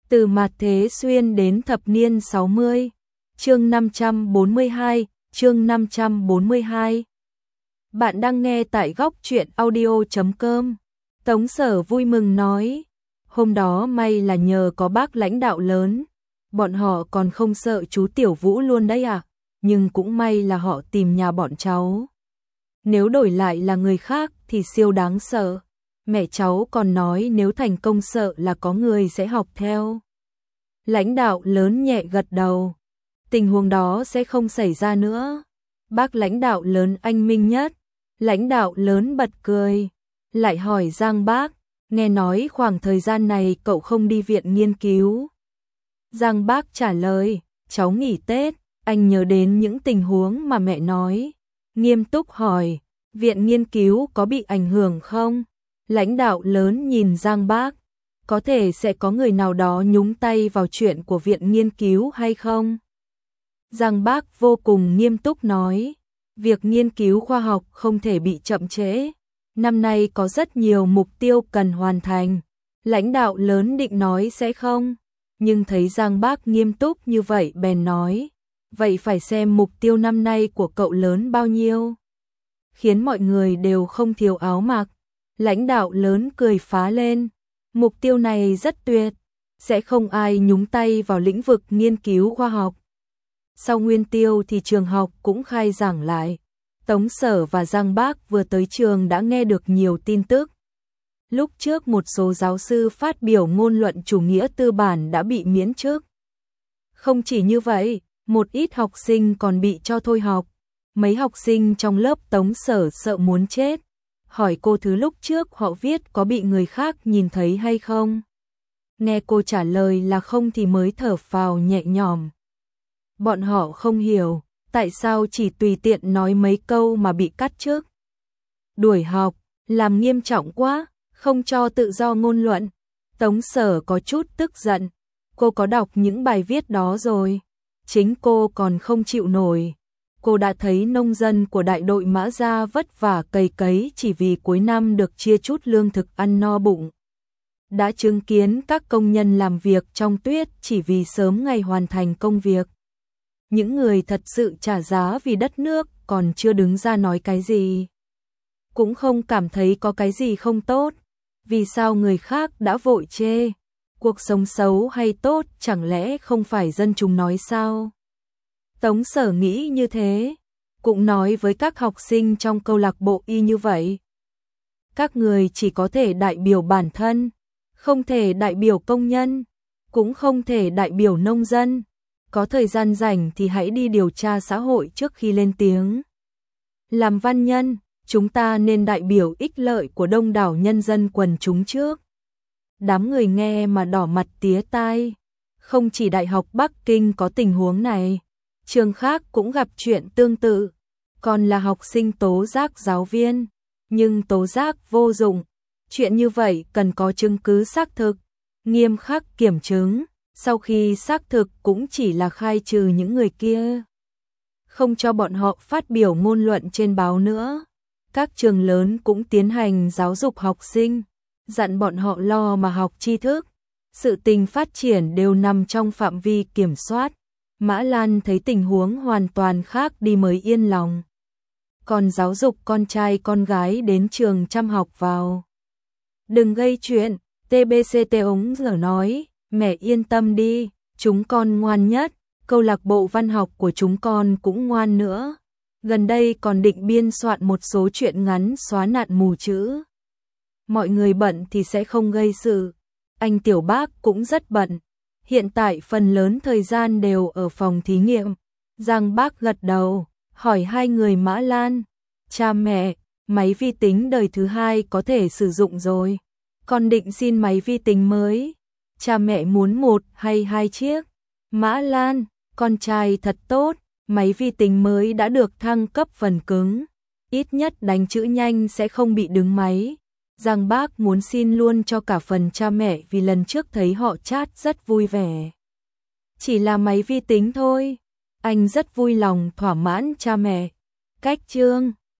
Từ Mạt Thế Xuyên đến thập niên 60. Chương 542, chương 542. Bạn đang nghe tại góc truyện audio.com. Tống Sở vui mừng nói, hôm đó may là nhờ có bác lãnh đạo lớn, bọn họ còn không sợ chú Tiểu Vũ luôn đấy à, nhưng cũng may là họ tìm nhà bọn cháu. Nếu đổi lại là người khác thì siêu đáng sợ. Mẹ cháu còn nói nếu thành công sợ là có người sẽ học theo. Lãnh đạo lớn nhẹ gật đầu. Tình huống đó sẽ không xảy ra nữa. Bác lãnh đạo lớn anh minh nhất. Lãnh đạo lớn bật cười. Lại hỏi Giang bác, nghe nói khoảng thời gian này cậu không đi viện nghiên cứu. Giang bác trả lời, cháu nghỉ Tết. Anh nhớ đến những tình huống mà mẹ nói. Nghiêm túc hỏi, viện nghiên cứu có bị ảnh hưởng không? Lãnh đạo lớn nhìn Giang bác, có thể sẽ có người nào đó nhúng tay vào chuyện của viện nghiên cứu hay không? Giang bác vô cùng nghiêm túc nói, việc nghiên cứu khoa học không thể bị chậm trễ. Năm nay có rất nhiều mục tiêu cần hoàn thành. Lãnh đạo lớn định nói sẽ không, nhưng thấy Giang bác nghiêm túc như vậy bèn nói, vậy phải xem mục tiêu năm nay của cậu lớn bao nhiêu. Khiến mọi người đều không thiếu áo mặc. Lãnh đạo lớn cười phá lên, mục tiêu này rất tuyệt, sẽ không ai nhúng tay vào lĩnh vực nghiên cứu khoa học. Sau nguyên tiêu thì trường học cũng khai giảng lại. Tống Sở và Giang bác vừa tới trường đã nghe được nhiều tin tức. Lúc trước một số giáo sư phát biểu ngôn luận chủ nghĩa tư bản đã bị miễn chức. Không chỉ như vậy, một ít học sinh còn bị cho thôi học. Mấy học sinh trong lớp Tống Sở sợ muốn chết. Hỏi cô thứ lúc trước họ viết có bị người khác nhìn thấy hay không. Nghe cô trả lời là không thì mới thở phào nhẹ nhõm. Bọn họ không hiểu, tại sao chỉ tùy tiện nói mấy câu mà bị cắt chức. Đuổi học, làm nghiêm trọng quá, không cho tự do ngôn luận. Tống Sở có chút tức giận, cô có đọc những bài viết đó rồi. Chính cô còn không chịu nổi. Cô đã thấy nông dân của đại đội Mã Gia vất vả cày cấy chỉ vì cuối năm được chia chút lương thực ăn no bụng. Đã chứng kiến các công nhân làm việc trong tuyết chỉ vì sớm ngày hoàn thành công việc. Những người thật sự trả giá vì đất nước còn chưa đứng ra nói cái gì. Cũng không cảm thấy có cái gì không tốt. Vì sao người khác đã vội chê? Cuộc sống xấu hay tốt chẳng lẽ không phải dân chúng nói sao? Tống Sở nghĩ như thế, cũng nói với các học sinh trong câu lạc bộ y như vậy. Các người chỉ có thể đại biểu bản thân, không thể đại biểu công nhân, cũng không thể đại biểu nông dân. Có thời gian rảnh thì hãy đi điều tra xã hội trước khi lên tiếng. Làm văn nhân, chúng ta nên đại biểu ích lợi của đông đảo nhân dân quần chúng trước. Đám người nghe mà đỏ mặt tía tai. Không chỉ Đại học Bắc Kinh có tình huống này, trường khác cũng gặp chuyện tương tự. Còn là học sinh tố giác giáo viên, nhưng tố giác vô dụng. Chuyện như vậy cần có chứng cứ xác thực, nghiêm khắc kiểm chứng. Sau khi xác thực cũng chỉ là khai trừ những người kia, không cho bọn họ phát biểu ngôn luận trên báo nữa. Các trường lớn cũng tiến hành giáo dục học sinh, dặn bọn họ lo mà học tri thức. Sự tình phát triển đều nằm trong phạm vi kiểm soát. Mã Lan thấy tình huống hoàn toàn khác đi mới yên lòng. Còn giáo dục con trai con gái đến trường chăm học vào. Đừng gây chuyện, TBCT ống giờ nói, mẹ yên tâm đi, chúng con ngoan nhất, câu lạc bộ văn học của chúng con cũng ngoan nữa. Gần đây còn định biên soạn một số truyện ngắn xóa nạn mù chữ. Mọi người bận thì sẽ không gây sự. Anh Tiểu Bác cũng rất bận. Hiện tại phần lớn thời gian đều ở phòng thí nghiệm. Giang bác gật đầu, hỏi hai người Mã Lan. Cha mẹ, máy vi tính đời thứ 2 có thể sử dụng rồi. Con định xin máy vi tính mới. Cha mẹ muốn 1 hay 2 chiếc? Mã Lan, con trai thật tốt. Máy vi tính mới đã được thăng cấp phần cứng. Ít nhất đánh chữ nhanh sẽ không bị đứng máy. Giang bác muốn xin luôn cho cả phần cha mẹ vì lần trước thấy họ chat rất vui vẻ. Chỉ là máy vi tính thôi. Anh rất vui lòng thỏa mãn cha mẹ. Cách chương